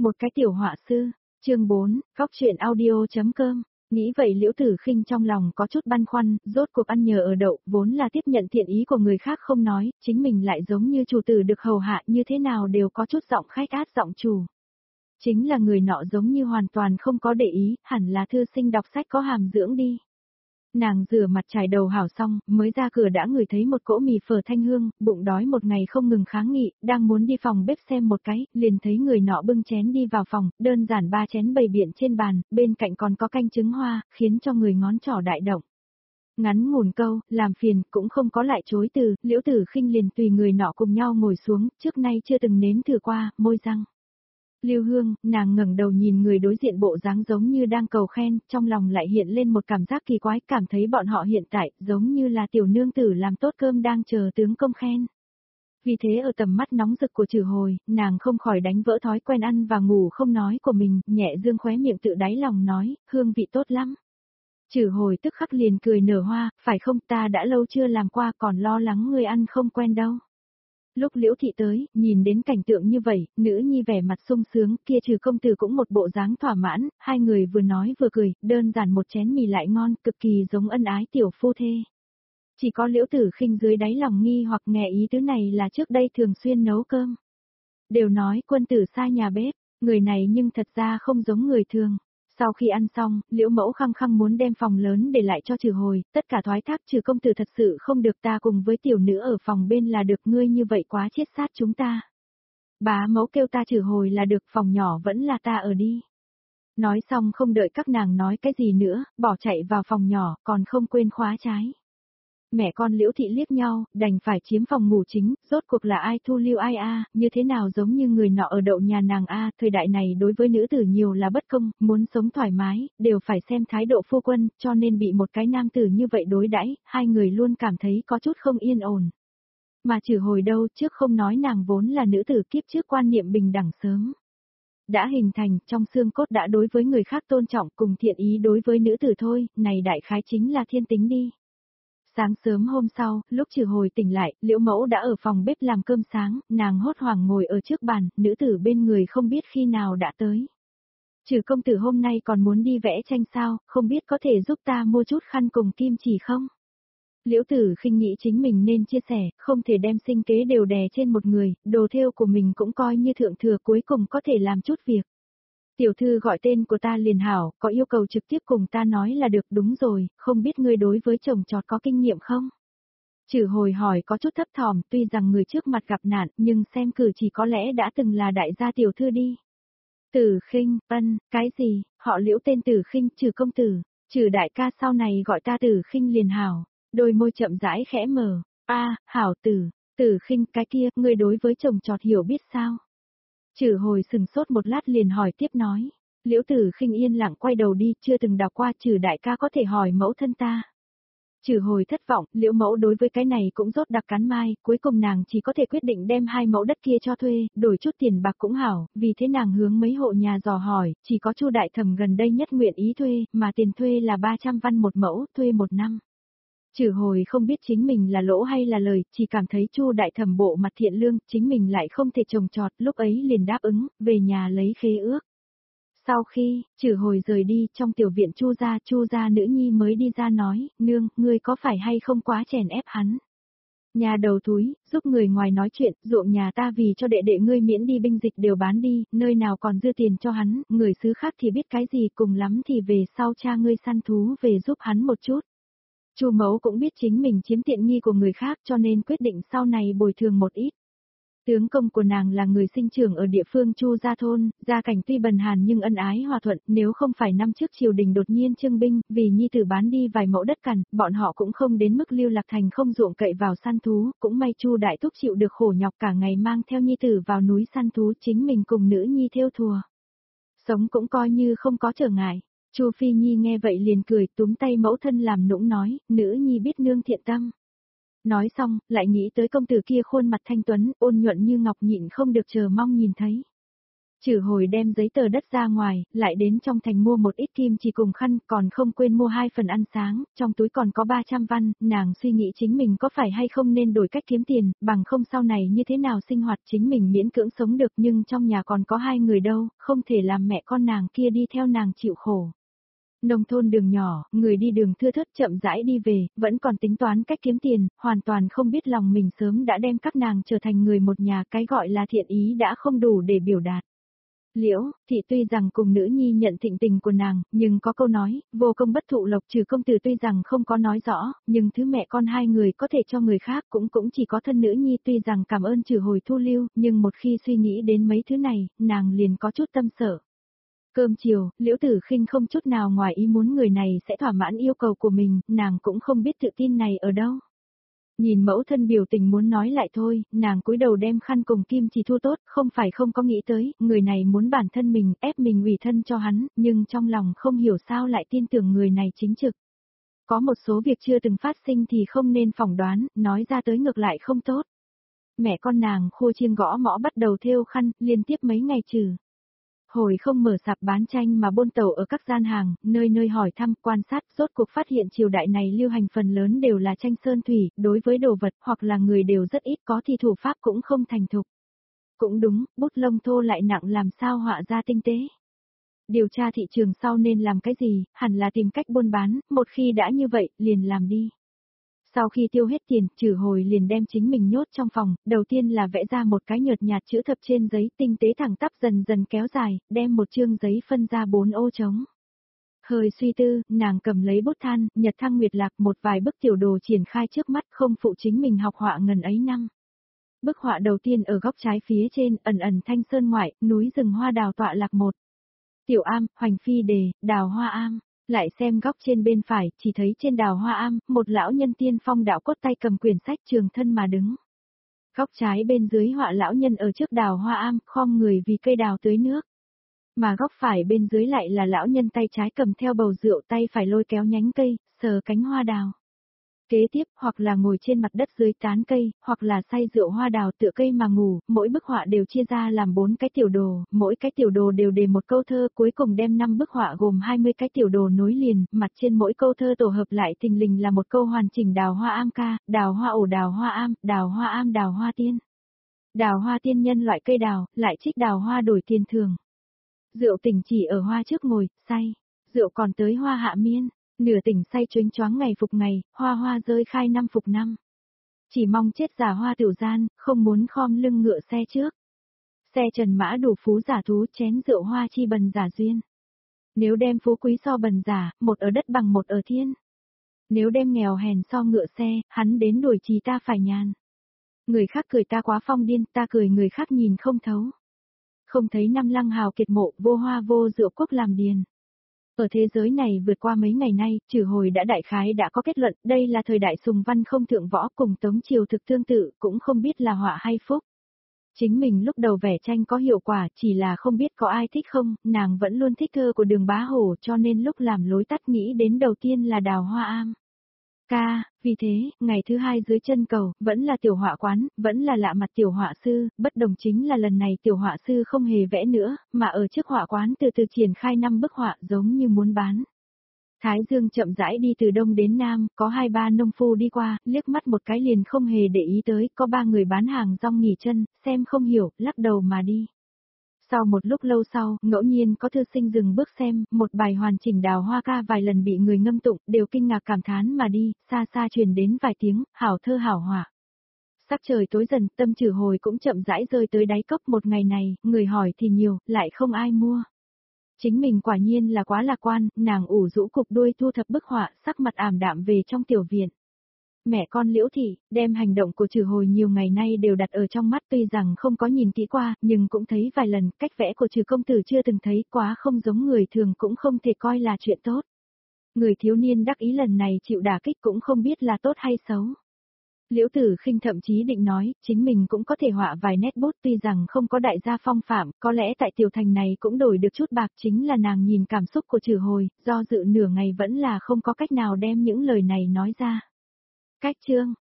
Một cái tiểu họa sư, chương 4, góc truyện audio.com. Nghĩ vậy Liễu Tử Khinh trong lòng có chút băn khoăn, rốt cuộc ăn nhờ ở đậu, vốn là tiếp nhận thiện ý của người khác không nói, chính mình lại giống như chủ tử được hầu hạ như thế nào đều có chút giọng khách át giọng chủ. Chính là người nọ giống như hoàn toàn không có để ý, hẳn là thư sinh đọc sách có hàm dưỡng đi. Nàng rửa mặt chải đầu hảo xong, mới ra cửa đã ngửi thấy một cỗ mì phở thanh hương, bụng đói một ngày không ngừng kháng nghị, đang muốn đi phòng bếp xem một cái, liền thấy người nọ bưng chén đi vào phòng, đơn giản 3 chén bày biện trên bàn, bên cạnh còn có canh trứng hoa, khiến cho người ngón trỏ đại động. Ngắn ngủn câu, làm phiền, cũng không có lại chối từ, Liễu Tử Khinh liền tùy người nọ cùng nhau ngồi xuống, trước nay chưa từng nếm thử qua, môi răng. Lưu Hương, nàng ngẩng đầu nhìn người đối diện bộ dáng giống như đang cầu khen, trong lòng lại hiện lên một cảm giác kỳ quái, cảm thấy bọn họ hiện tại giống như là tiểu nương tử làm tốt cơm đang chờ tướng công khen. Vì thế ở tầm mắt nóng rực của Trừ Hồi, nàng không khỏi đánh vỡ thói quen ăn và ngủ không nói của mình, nhẹ dương khóe miệng tự đáy lòng nói, hương vị tốt lắm. Trừ Hồi tức khắc liền cười nở hoa, phải không, ta đã lâu chưa làm qua còn lo lắng người ăn không quen đâu. Lúc Liễu Thị tới, nhìn đến cảnh tượng như vậy, nữ nhi vẻ mặt sung sướng, kia Trừ công tử cũng một bộ dáng thỏa mãn, hai người vừa nói vừa cười, đơn giản một chén mì lại ngon, cực kỳ giống ân ái tiểu phu thê. Chỉ có Liễu Tử Khinh dưới đáy lòng nghi hoặc nghe ý tứ này là trước đây thường xuyên nấu cơm. Đều nói quân tử xa nhà bếp, người này nhưng thật ra không giống người thường. Sau khi ăn xong, Liễu Mẫu khăng khăng muốn đem phòng lớn để lại cho Trừ Hồi, tất cả thoái thác Trừ công tử thật sự không được, ta cùng với tiểu nữ ở phòng bên là được, ngươi như vậy quá chết sát chúng ta. Bá Mẫu kêu ta Trừ Hồi là được, phòng nhỏ vẫn là ta ở đi. Nói xong không đợi các nàng nói cái gì nữa, bỏ chạy vào phòng nhỏ, còn không quên khóa trái. Mẹ con Liễu Thị liếc nhau, đành phải chiếm phòng ngủ chính, rốt cuộc là ai thu lưu ai a, như thế nào giống như người nọ ở đậu nhà nàng a, thời đại này đối với nữ tử nhiều là bất công, muốn sống thoải mái, đều phải xem thái độ phu quân, cho nên bị một cái nam tử như vậy đối đãi, hai người luôn cảm thấy có chút không yên ổn. Mà Trừ Hồi đâu, trước không nói nàng vốn là nữ tử kiếp trước quan niệm bình đẳng sớm. Đã hình thành, trong xương cốt đã đối với người khác tôn trọng cùng thiện ý đối với nữ tử thôi, này đại khái chính là thiên tính đi. Sáng sớm hôm sau, lúc Trừ Hồi tỉnh lại, Liễu Mẫu đã ở phòng bếp làm cơm sáng, nàng hốt hoảng ngồi ở trước bàn, nữ tử bên người không biết khi nào đã tới. Trừ công tử hôm nay còn muốn đi vẽ tranh sao, không biết có thể giúp ta mua chút khăn cùng kim chỉ không? Liễu Tử Khinh nghĩ chính mình nên chia sẻ, không thể đem sinh kế đều đè trên một người, đồ thêu của mình cũng coi như thượng thừa cuối cùng có thể làm chút việc. Tiểu thư gọi tên của ta liền hảo, có yêu cầu trực tiếp cùng ta nói là được, đúng rồi, không biết ngươi đối với chồng trọt có kinh nghiệm không? Trừ Hồi hỏi có chút thấp thỏm, tuy rằng người trước mặt gặp nạn, nhưng xem cử chỉ có lẽ đã từng là đại gia tiểu thư đi. Tử Khinh, cái gì, họ Liễu tên Tử Khinh, Trừ công tử, Trừ đại ca sau này gọi ta Tử Khinh liền hảo, đôi môi chậm rãi khẽ mở, hảo Tử Khinh, cái kia, ngươi đối với chồng trọt hiểu biết sao? Trừ Hồi sừng sốt một lát liền hỏi tiếp nói. Liễu Tử Khinh yên lặng quay đầu đi, chưa từng đọc qua, Trừ đại ca có thể hỏi mẫu thân ta. Trừ Hồi thất vọng, Liễu Mẫu đối với cái này cũng rốt đặc cắn mai, cuối cùng nàng chỉ có thể quyết định đem 2 mẫu đất kia cho thuê, đổi chút tiền bạc cũng hảo, vì thế nàng hướng mấy hộ nhà dò hỏi, chỉ có Chu đại thẩm gần đây nhất nguyện ý thuê, mà tiền thuê là 300 văn một mẫu, thuê 1 năm. Trừ Hồi không biết chính mình là lỗ hay là lời, chỉ cảm thấy Chu đại thẩm bộ mặt thiện lương, chính mình lại không thể trồng trọt, lúc ấy liền đáp ứng, về nhà lấy khế ước. Sau khi, Trừ Hồi rời đi, trong tiểu viện Chu gia nữ nhi mới đi ra nói, nương, ngươi có phải hay không quá chèn ép hắn? Nhà đầu thúi, giúp người ngoài nói chuyện, ruộng nhà ta vì cho đệ đệ ngươi miễn đi binh dịch đều bán đi, nơi nào còn dư tiền cho hắn, người xứ khác thì biết cái gì, cùng lắm thì về sau cha ngươi săn thú về giúp hắn một chút. Chu Mẫu cũng biết chính mình chiếm tiện nghi của người khác cho nên quyết định sau này bồi thường một ít. Tướng công của nàng là người sinh trưởng ở địa phương Chu gia thôn, gia cảnh tuy bần hàn nhưng ân ái hòa thuận, nếu không phải năm trước triều đình đột nhiên trưng binh, vì nhi tử bán đi vài mẫu đất cằn, bọn họ cũng không đến mức lưu lạc thành không ruộng cậy vào săn thú, cũng may Chu đại thúc chịu được khổ nhọc cả ngày mang theo nhi tử vào núi săn thú, chính mình cùng nữ nhi theo thùa. Sống cũng coi như không có trở ngại. Chu Phi Nhi nghe vậy liền cười, túm tay mẫu thân làm nũng nói, nữ nhi biết nương thiện tâm. Nói xong, lại nghĩ tới công tử kia khuôn mặt thanh tuấn, ôn nhuận như ngọc, nhịn không được chờ mong nhìn thấy. Trừ hồi đem giấy tờ đất ra ngoài, lại đến trong thành mua một ít kim chỉ cùng khăn, còn không quên mua 2 phần ăn sáng, trong túi còn có 300 văn, nàng suy nghĩ chính mình có phải hay không nên đổi cách kiếm tiền, bằng không sau này như thế nào sinh hoạt chính mình miễn cưỡng sống được, nhưng trong nhà còn có 2 người đâu, không thể làm mẹ con nàng kia đi theo nàng chịu khổ. Nông thôn đường nhỏ, người đi đường thưa thớt chậm rãi đi về, vẫn còn tính toán cách kiếm tiền, hoàn toàn không biết lòng mình sớm đã đem các nàng trở thành người một nhà, cái gọi là thiện ý đã không đủ để biểu đạt. Liễu, thị tuy rằng cùng nữ nhi nhận thịnh tình của nàng, nhưng có câu nói, vô công bất thụ lộc, trừ công tử tuy rằng không có nói rõ, nhưng thứ mẹ con 2 người có thể cho người khác cũng chỉ có thân nữ nhi, tuy rằng cảm ơn trừ hồi thu lưu, nhưng một khi suy nghĩ đến mấy thứ này, nàng liền có chút tâm sợ. Cơm chiều, Liễu Tử Khinh không chút nào ngoài ý muốn người này sẽ thỏa mãn yêu cầu của mình, nàng cũng không biết tự tin này ở đâu. Nhìn mẫu thân biểu tình muốn nói lại thôi, nàng cúi đầu đem khăn cùng kim chỉ thu tốt, không phải không có nghĩ tới, người này muốn bản thân mình, ép mình ủy thân cho hắn, nhưng trong lòng không hiểu sao lại tin tưởng người này chính trực. Có một số việc chưa từng phát sinh thì không nên phỏng đoán, nói ra tới ngược lại không tốt. Mẹ con nàng khô chiêng gõ mõ bắt đầu thêu khăn, liên tiếp mấy ngày trừ. Hồi không mở sạp bán tranh mà buôn tàu ở các gian hàng, nơi nơi hỏi thăm, quan sát, rốt cuộc phát hiện triều đại này lưu hành phần lớn đều là tranh sơn thủy, đối với đồ vật hoặc là người đều rất ít có thì thủ pháp cũng không thành thục. Cũng đúng, bút lông thô lại nặng làm sao họa ra tinh tế. Điều tra thị trường sau nên làm cái gì, hẳn là tìm cách buôn bán, một khi đã như vậy, liền làm đi. Sau khi tiêu hết tiền, trừ hồi liền đem chính mình nhốt trong phòng, đầu tiên là vẽ ra một cái nhợt nhạt chữ thập trên giấy, tinh tế thẳng tắp dần dần kéo dài, đem một chương giấy phân ra 4 ô trống. Hơi suy tư, nàng cầm lấy bút than, nhật thăng nguyệt lạc, một vài bức tiểu đồ triển khai trước mắt, không phụ chính mình học họa ngần ấy năm. Bức họa đầu tiên ở góc trái phía trên, ẩn ẩn thanh sơn ngoại, núi rừng hoa đào tọa lạc một. Tiểu am, hoành phi đề, đào hoa am. Lại xem góc trên bên phải, chỉ thấy trên đào hoa am, một lão nhân tiên phong đạo cốt tay cầm quyển sách trường thân mà đứng. Góc trái bên dưới họa lão nhân ở trước đào hoa am, khom người vì cây đào tưới nước. Mà góc phải bên dưới lại là lão nhân tay trái cầm theo bầu rượu, tay phải lôi kéo nhánh cây, sờ cánh hoa đào. Kế tiếp, hoặc là ngồi trên mặt đất dưới tán cây, hoặc là say rượu hoa đào tựa cây mà ngủ, mỗi bức họa đều chia ra làm 4 cái tiểu đồ, mỗi cái tiểu đồ đều đề một câu thơ, cuối cùng đem 5 bức họa gồm 20 cái tiểu đồ nối liền, mặt trên mỗi câu thơ tổ hợp lại thình lình là một câu hoàn chỉnh đào hoa am ca, đào hoa ổ đào hoa am, đào hoa am đào hoa tiên. Đào hoa tiên nhân loại cây đào, lại trích đào hoa đổi tiền thường. Rượu tỉnh chỉ ở hoa trước ngồi, say, rượu còn tới hoa hạ miên. Nửa tỉnh say chênh choáng ngày phục ngày, hoa hoa rơi khai năm phục năm. Chỉ mong chết giả hoa tiểu gian, không muốn khom lưng ngựa xe trước. Xe trần mã đủ phú giả thú, chén rượu hoa chi bần giả duyên. Nếu đem phú quý so bần giả, một ở đất bằng một ở thiên. Nếu đem nghèo hèn so ngựa xe, hắn đến đuổi trì ta phải nhàn. Người khác cười ta quá phong điên, ta cười người khác nhìn không thấu. Không thấy năm lăng hào kiệt mộ, vô hoa vô rượu quốc làm điền. Ở thế giới này vượt qua mấy ngày nay, trừ hồi đã đại khái đã có kết luận, đây là thời đại sùng văn không thượng võ, cùng Tống Triều thực tương tự, cũng không biết là họa hay phúc. Chính mình lúc đầu vẽ tranh có hiệu quả, chỉ là không biết có ai thích không, nàng vẫn luôn thích thơ của Đường Bá Hổ, cho nên lúc làm lối tắt nghĩ đến đầu tiên là đào hoa am. Vì thế, ngày thứ 2 dưới chân cầu, vẫn là tiểu họa quán, vẫn là lạ mặt tiểu họa sư, bất đồng chính là lần này tiểu họa sư không hề vẽ nữa, mà ở trước họa quán từ từ triển khai 5 bức họa giống như muốn bán. Thái Dương chậm rãi đi từ đông đến nam, có 2-3 nông phu đi qua, liếc mắt một cái liền không hề để ý tới, có 3 người bán hàng rong nghỉ chân, xem không hiểu, lắc đầu mà đi. Sau một lúc lâu sau, ngẫu nhiên có thư sinh dừng bước xem, một bài hoàn chỉnh đào hoa ca vài lần bị người ngâm tụng, đều kinh ngạc cảm thán mà đi, xa xa truyền đến vài tiếng, hảo thơ hảo họa. Sắc trời tối dần, tâm trừ hồi cũng chậm rãi rơi tới đáy cốc một ngày này, người hỏi thì nhiều, lại không ai mua. Chính mình quả nhiên là quá lạc quan, nàng ủ rũ cục đuôi thu thập bức họa, sắc mặt ảm đạm về trong tiểu viện. Mẹ con Liễu Thị, đem hành động của trừ hồi nhiều ngày nay đều đặt ở trong mắt, tuy rằng không có nhìn kỹ qua, nhưng cũng thấy vài lần, cách vẽ của trừ công tử chưa từng thấy, quá không giống người thường cũng không thể coi là chuyện tốt. Người thiếu niên đắc ý lần này chịu đả kích cũng không biết là tốt hay xấu. Liễu Tử Khinh thậm chí định nói, chính mình cũng có thể họa vài nét bút, tuy rằng không có đại gia phong phạm, có lẽ tại tiểu thành này cũng đổi được chút bạc, chính là nàng nhìn cảm xúc của trừ hồi, do dự nửa ngày vẫn là không có cách nào đem những lời này nói ra. Cách chương